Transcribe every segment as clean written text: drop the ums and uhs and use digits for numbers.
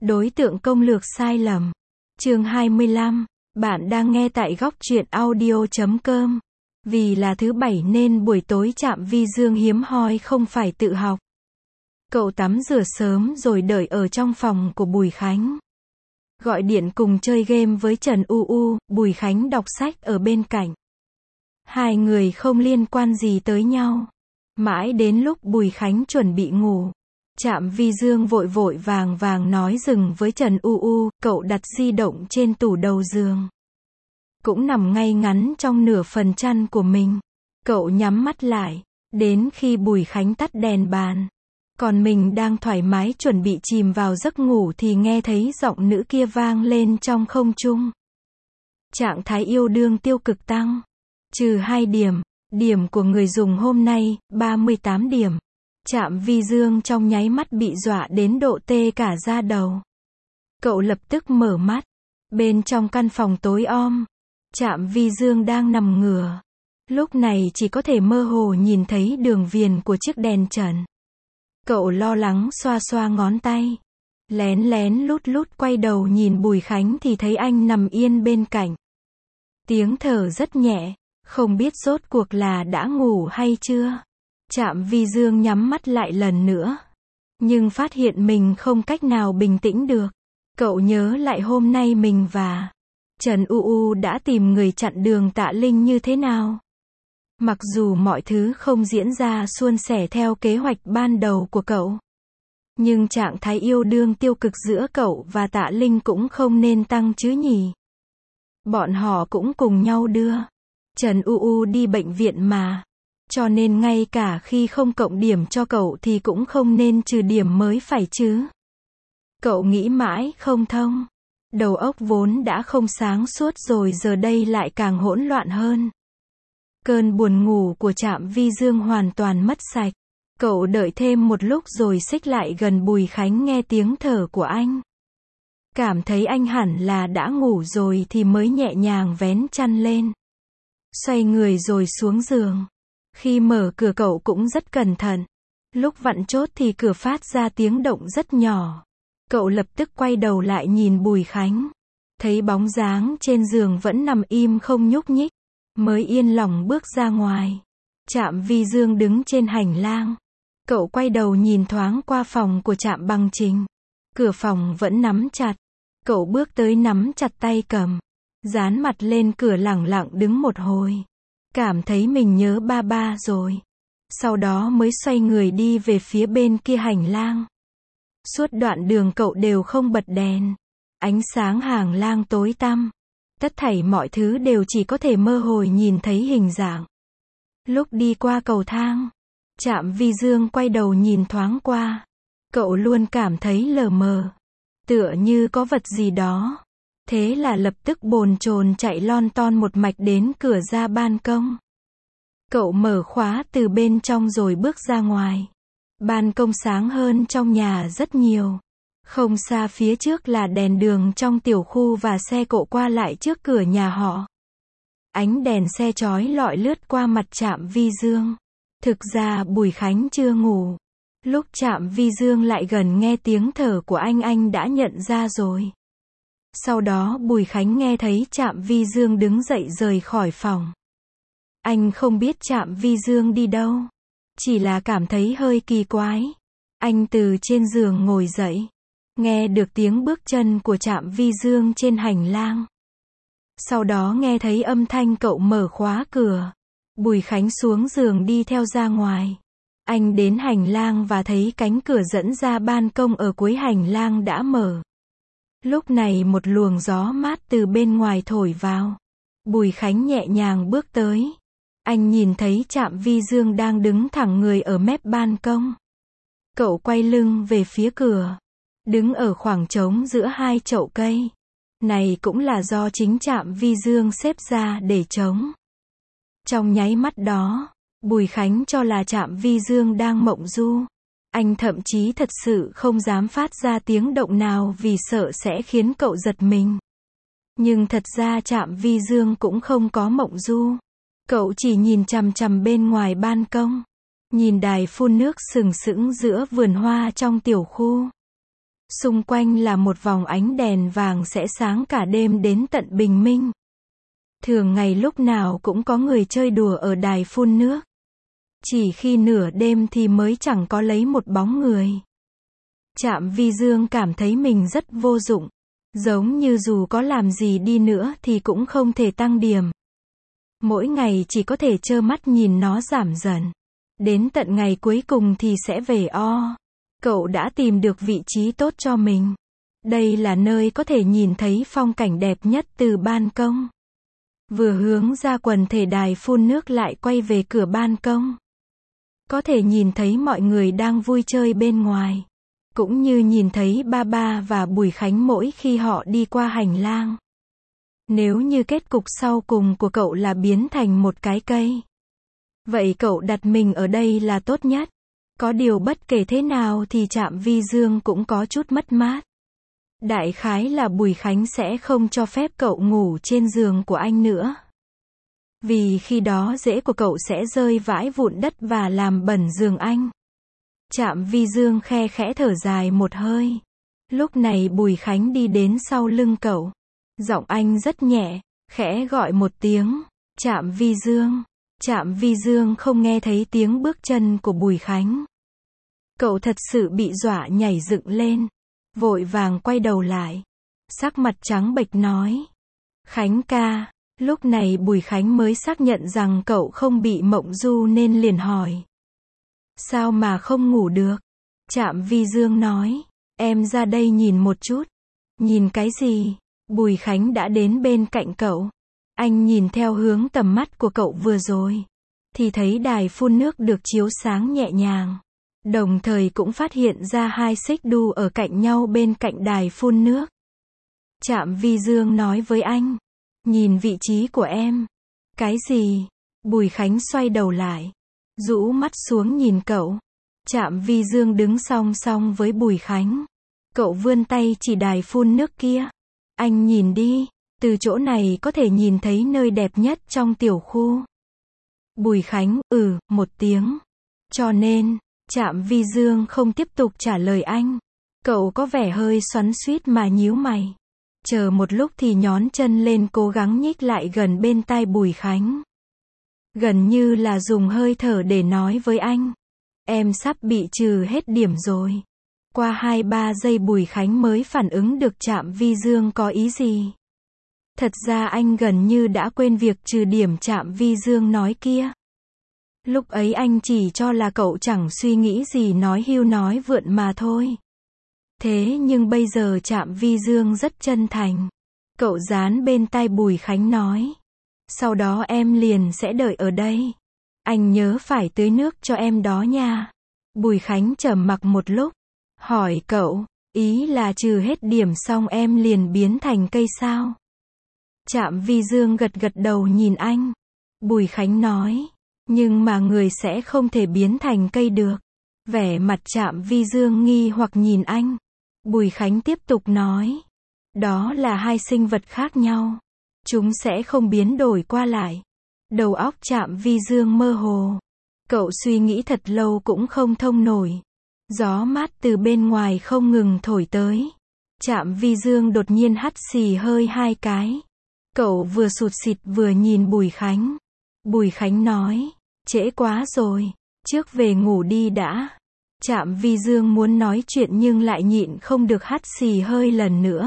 Đối tượng công lược sai lầm. Chương 25. Bạn đang nghe tại góc truyện audio.com. Vì là thứ bảy nên buổi tối Trạm Vi Dương hiếm hoi không phải tự học. Cậu tắm rửa sớm rồi đợi ở trong phòng của Bùi Khánh. Gọi điện cùng chơi game với Trần UU, Bùi Khánh đọc sách ở bên cạnh. Hai người không liên quan gì tới nhau. Mãi đến lúc Bùi Khánh chuẩn bị ngủ, Trạm Vi Dương vội vội vàng vàng nói dừng với Trần UU, cậu đặt di động trên tủ đầu giường. Cũng nằm ngay ngắn trong nửa phần chăn của mình. Cậu nhắm mắt lại, đến khi Bùi Khánh tắt đèn bàn. Còn mình đang thoải mái chuẩn bị chìm vào giấc ngủ thì nghe thấy giọng nữ kia vang lên trong không trung. Trạng thái yêu đương tiêu cực tăng. Trừ 2 điểm. Điểm của người dùng hôm nay, 38 điểm. Trạm Vi Dương trong nháy mắt bị dọa đến độ tê cả da đầu. Cậu lập tức mở mắt. Bên trong căn phòng tối om, Trạm Vi Dương đang nằm ngửa. Lúc này chỉ có thể mơ hồ nhìn thấy đường viền của chiếc đèn trần. Cậu lo lắng xoa xoa ngón tay. Lén lén lút lút quay đầu nhìn Bùi Khánh thì thấy anh nằm yên bên cạnh. Tiếng thở rất nhẹ, không biết rốt cuộc là đã ngủ hay chưa. Trạm Vi Dương nhắm mắt lại lần nữa. Nhưng phát hiện mình không cách nào bình tĩnh được. Cậu nhớ lại hôm nay mình và Trần UU đã tìm người chặn đường Tạ Linh như thế nào. Mặc dù mọi thứ không diễn ra suôn sẻ theo kế hoạch ban đầu của cậu, nhưng trạng thái yêu đương tiêu cực giữa cậu và Tạ Linh cũng không nên tăng chứ nhỉ. Bọn họ cũng cùng nhau đưa Trần UU đi bệnh viện mà. Cho nên ngay cả khi không cộng điểm cho cậu thì cũng không nên trừ điểm mới phải chứ. Cậu nghĩ mãi không thông. Đầu óc vốn đã không sáng suốt rồi giờ đây lại càng hỗn loạn hơn. Cơn buồn ngủ của Trạm Vi Dương hoàn toàn mất sạch. Cậu đợi thêm một lúc rồi xích lại gần Bùi Khánh nghe tiếng thở của anh. Cảm thấy anh hẳn là đã ngủ rồi thì mới nhẹ nhàng vén chăn lên. Xoay người rồi xuống giường. Khi mở cửa cậu cũng rất cẩn thận. Lúc vặn chốt thì cửa phát ra tiếng động rất nhỏ. Cậu lập tức quay đầu lại nhìn Bùi Khánh. Thấy bóng dáng trên giường vẫn nằm im không nhúc nhích. Mới yên lòng bước ra ngoài. Trạm Vi Dương đứng trên hành lang. Cậu quay đầu nhìn thoáng qua phòng của Trạm Bằng Trình. Cửa phòng vẫn nắm chặt. Cậu bước tới nắm chặt tay cầm. Dán mặt lên cửa lẳng lặng đứng một hồi. Cảm thấy mình nhớ ba ba rồi. Sau đó mới xoay người đi về phía bên kia hành lang. Suốt đoạn đường cậu đều không bật đèn. Ánh sáng hành lang tối tăm. Tất thảy mọi thứ đều chỉ có thể mơ hồ nhìn thấy hình dạng. Lúc đi qua cầu thang, Trạm Vi Dương quay đầu nhìn thoáng qua. Cậu luôn cảm thấy lờ mờ. Tựa như có vật gì đó. Thế là lập tức bồn chồn chạy lon ton một mạch đến cửa ra ban công. Cậu mở khóa từ bên trong rồi bước ra ngoài. Ban công sáng hơn trong nhà rất nhiều. Không xa phía trước là đèn đường trong tiểu khu và xe cộ qua lại trước cửa nhà họ. Ánh đèn xe chói lọi lướt qua mặt Trạm Vi Dương. Thực ra Bùi Khánh chưa ngủ. Lúc Trạm Vi Dương lại gần nghe tiếng thở của anh đã nhận ra rồi. Sau đó Bùi Khánh nghe thấy Trạm Vi Dương đứng dậy rời khỏi phòng. Anh không biết Trạm Vi Dương đi đâu. Chỉ là cảm thấy hơi kỳ quái. Anh từ trên giường ngồi dậy. Nghe được tiếng bước chân của Trạm Vi Dương trên hành lang. Sau đó nghe thấy âm thanh cậu mở khóa cửa. Bùi Khánh xuống giường đi theo ra ngoài. Anh đến hành lang và thấy cánh cửa dẫn ra ban công ở cuối hành lang đã mở. Lúc này một luồng gió mát từ bên ngoài thổi vào. Bùi Khánh nhẹ nhàng bước tới. Anh nhìn thấy Trạm Vi Dương đang đứng thẳng người ở mép ban công. Cậu quay lưng về phía cửa. Đứng ở khoảng trống giữa hai chậu cây. Này cũng là do chính Trạm Vi Dương xếp ra để trống. Trong nháy mắt đó, Bùi Khánh cho là Trạm Vi Dương đang mộng du. Anh thậm chí thật sự không dám phát ra tiếng động nào vì sợ sẽ khiến cậu giật mình. Nhưng thật ra Trạm Vi Dương cũng không có mộng du. Cậu chỉ nhìn chằm chằm bên ngoài ban công. Nhìn đài phun nước sừng sững giữa vườn hoa trong tiểu khu. Xung quanh là một vòng ánh đèn vàng sẽ sáng cả đêm đến tận bình minh. Thường ngày lúc nào cũng có người chơi đùa ở đài phun nước. Chỉ khi nửa đêm thì mới chẳng có lấy một bóng người. Trạm Vi Dương cảm thấy mình rất vô dụng. Giống như dù có làm gì đi nữa thì cũng không thể tăng điểm. Mỗi ngày chỉ có thể trơ mắt nhìn nó giảm dần. Đến tận ngày cuối cùng thì sẽ về o. Cậu đã tìm được vị trí tốt cho mình. Đây là nơi có thể nhìn thấy phong cảnh đẹp nhất từ ban công. Vừa hướng ra quần thể đài phun nước lại quay về cửa ban công. Có thể nhìn thấy mọi người đang vui chơi bên ngoài. Cũng như nhìn thấy ba ba và Bùi Khánh mỗi khi họ đi qua hành lang. Nếu như kết cục sau cùng của cậu là biến thành một cái cây. Vậy cậu đặt mình ở đây là tốt nhất. Có điều bất kể thế nào thì Trạm Vi Dương cũng có chút mất mát. Đại khái là Bùi Khánh sẽ không cho phép cậu ngủ trên giường của anh nữa. Vì khi đó rễ của cậu sẽ rơi vãi vụn đất và làm bẩn giường anh. Trạm Vi Dương khe khẽ thở dài một hơi. Lúc này Bùi Khánh đi đến sau lưng cậu. Giọng anh rất nhẹ, khẽ gọi một tiếng. Trạm Vi Dương. Trạm Vi Dương không nghe thấy tiếng bước chân của Bùi Khánh. Cậu thật sự bị dọa nhảy dựng lên. Vội vàng quay đầu lại. Sắc mặt trắng bệch nói. Khánh ca. Lúc này Bùi Khánh mới xác nhận rằng cậu không bị mộng du nên liền hỏi. Sao mà không ngủ được? Trạm Vi Dương nói. Em ra đây nhìn một chút. Nhìn cái gì? Bùi Khánh đã đến bên cạnh cậu. Anh nhìn theo hướng tầm mắt của cậu vừa rồi. Thì thấy đài phun nước được chiếu sáng nhẹ nhàng. Đồng thời cũng phát hiện ra hai xích đu ở cạnh nhau bên cạnh đài phun nước. Trạm Vi Dương nói với anh. Nhìn vị trí của em. Cái gì? Bùi Khánh xoay đầu lại. Rũ mắt xuống nhìn cậu. Trạm Vi Dương đứng song song với Bùi Khánh. Cậu vươn tay chỉ đài phun nước kia. Anh nhìn đi. Từ chỗ này có thể nhìn thấy nơi đẹp nhất trong tiểu khu. Bùi Khánh, một tiếng. Cho nên, Trạm Vi Dương không tiếp tục trả lời anh. Cậu có vẻ hơi xoắn xuýt mà nhíu mày. Chờ một lúc thì nhón chân lên cố gắng nhích lại gần bên tai Bùi Khánh. Gần như là dùng hơi thở để nói với anh. Em sắp bị trừ hết điểm rồi. Qua 2-3 giây Bùi Khánh mới phản ứng được Trạm Vi Dương có ý gì. Thật ra anh gần như đã quên việc trừ điểm Trạm Vi Dương nói kia. Lúc ấy anh chỉ cho là cậu chẳng suy nghĩ gì nói hưu nói vượn mà thôi. Thế nhưng bây giờ Trạm Vi Dương rất chân thành. Cậu dán bên tai Bùi Khánh nói. Sau đó em liền sẽ đợi ở đây. Anh nhớ phải tưới nước cho em đó nha. Bùi Khánh trầm mặc một lúc. Hỏi cậu, ý là trừ hết điểm xong em liền biến thành cây sao? Trạm Vi Dương gật gật đầu nhìn anh. Bùi Khánh nói. Nhưng mà người sẽ không thể biến thành cây được. Vẻ mặt Trạm Vi Dương nghi hoặc nhìn anh. Bùi Khánh tiếp tục nói. Đó là hai sinh vật khác nhau. Chúng sẽ không biến đổi qua lại. Đầu óc Trạm Vi Dương mơ hồ. Cậu suy nghĩ thật lâu cũng không thông nổi. Gió mát từ bên ngoài không ngừng thổi tới. Trạm Vi Dương đột nhiên hắt xì hơi 2 cái. Cậu vừa sụt sịt vừa nhìn Bùi Khánh. Bùi Khánh nói. Trễ quá rồi. Trước về ngủ đi đã. Trạm Vi Dương muốn nói chuyện nhưng lại nhịn không được hắt xì hơi lần nữa.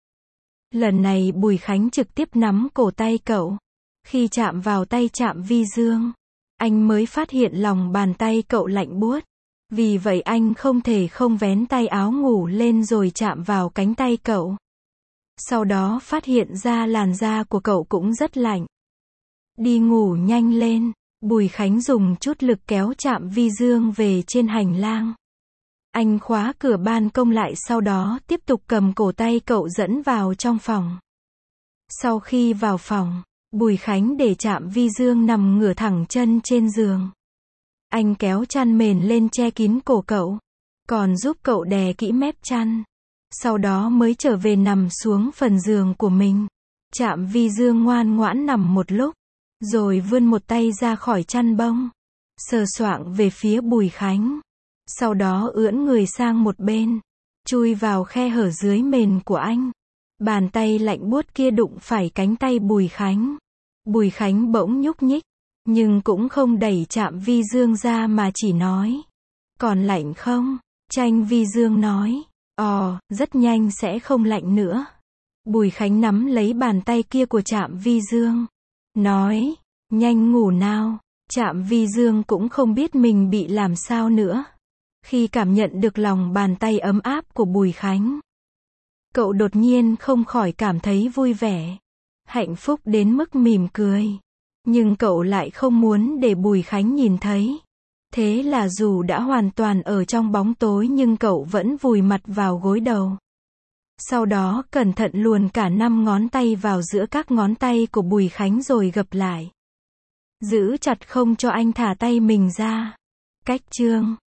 Lần này Bùi Khánh trực tiếp nắm cổ tay cậu. Khi chạm vào tay Trạm Vi Dương, anh mới phát hiện lòng bàn tay cậu lạnh buốt. Vì vậy anh không thể không vén tay áo ngủ lên rồi chạm vào cánh tay cậu. Sau đó phát hiện ra làn da của cậu cũng rất lạnh. Đi ngủ nhanh lên. Bùi Khánh dùng chút lực kéo Trạm Vi Dương về trên hành lang. Anh khóa cửa ban công lại sau đó tiếp tục cầm cổ tay cậu dẫn vào trong phòng. Sau khi vào phòng, Bùi Khánh để Trạm Vi Dương nằm ngửa thẳng chân trên giường. Anh kéo chăn mền lên che kín cổ cậu, còn giúp cậu đè kỹ mép chăn. Sau đó mới trở về nằm xuống phần giường của mình. Trạm Vi Dương ngoan ngoãn nằm một lúc, rồi vươn một tay ra khỏi chăn bông, sờ soạng về phía Bùi Khánh. Sau đó ưỡn người sang một bên, chui vào khe hở dưới mền của anh. Bàn tay lạnh buốt kia đụng phải cánh tay Bùi Khánh. Bùi Khánh bỗng nhúc nhích, nhưng cũng không đẩy Trạm Vi Dương ra mà chỉ nói. Còn lạnh không? Tranh Vi Dương nói. Rất nhanh sẽ không lạnh nữa. Bùi Khánh nắm lấy bàn tay kia của Trạm Vi Dương. Nói, nhanh ngủ nào. Trạm Vi Dương cũng không biết mình bị làm sao nữa. Khi cảm nhận được lòng bàn tay ấm áp của Bùi Khánh, cậu đột nhiên không khỏi cảm thấy vui vẻ, hạnh phúc đến mức mỉm cười. Nhưng cậu lại không muốn để Bùi Khánh nhìn thấy. Thế là dù đã hoàn toàn ở trong bóng tối nhưng cậu vẫn vùi mặt vào gối đầu. Sau đó cẩn thận luồn cả 5 ngón tay vào giữa các ngón tay của Bùi Khánh rồi gập lại. Giữ chặt không cho anh thả tay mình ra. Cách chương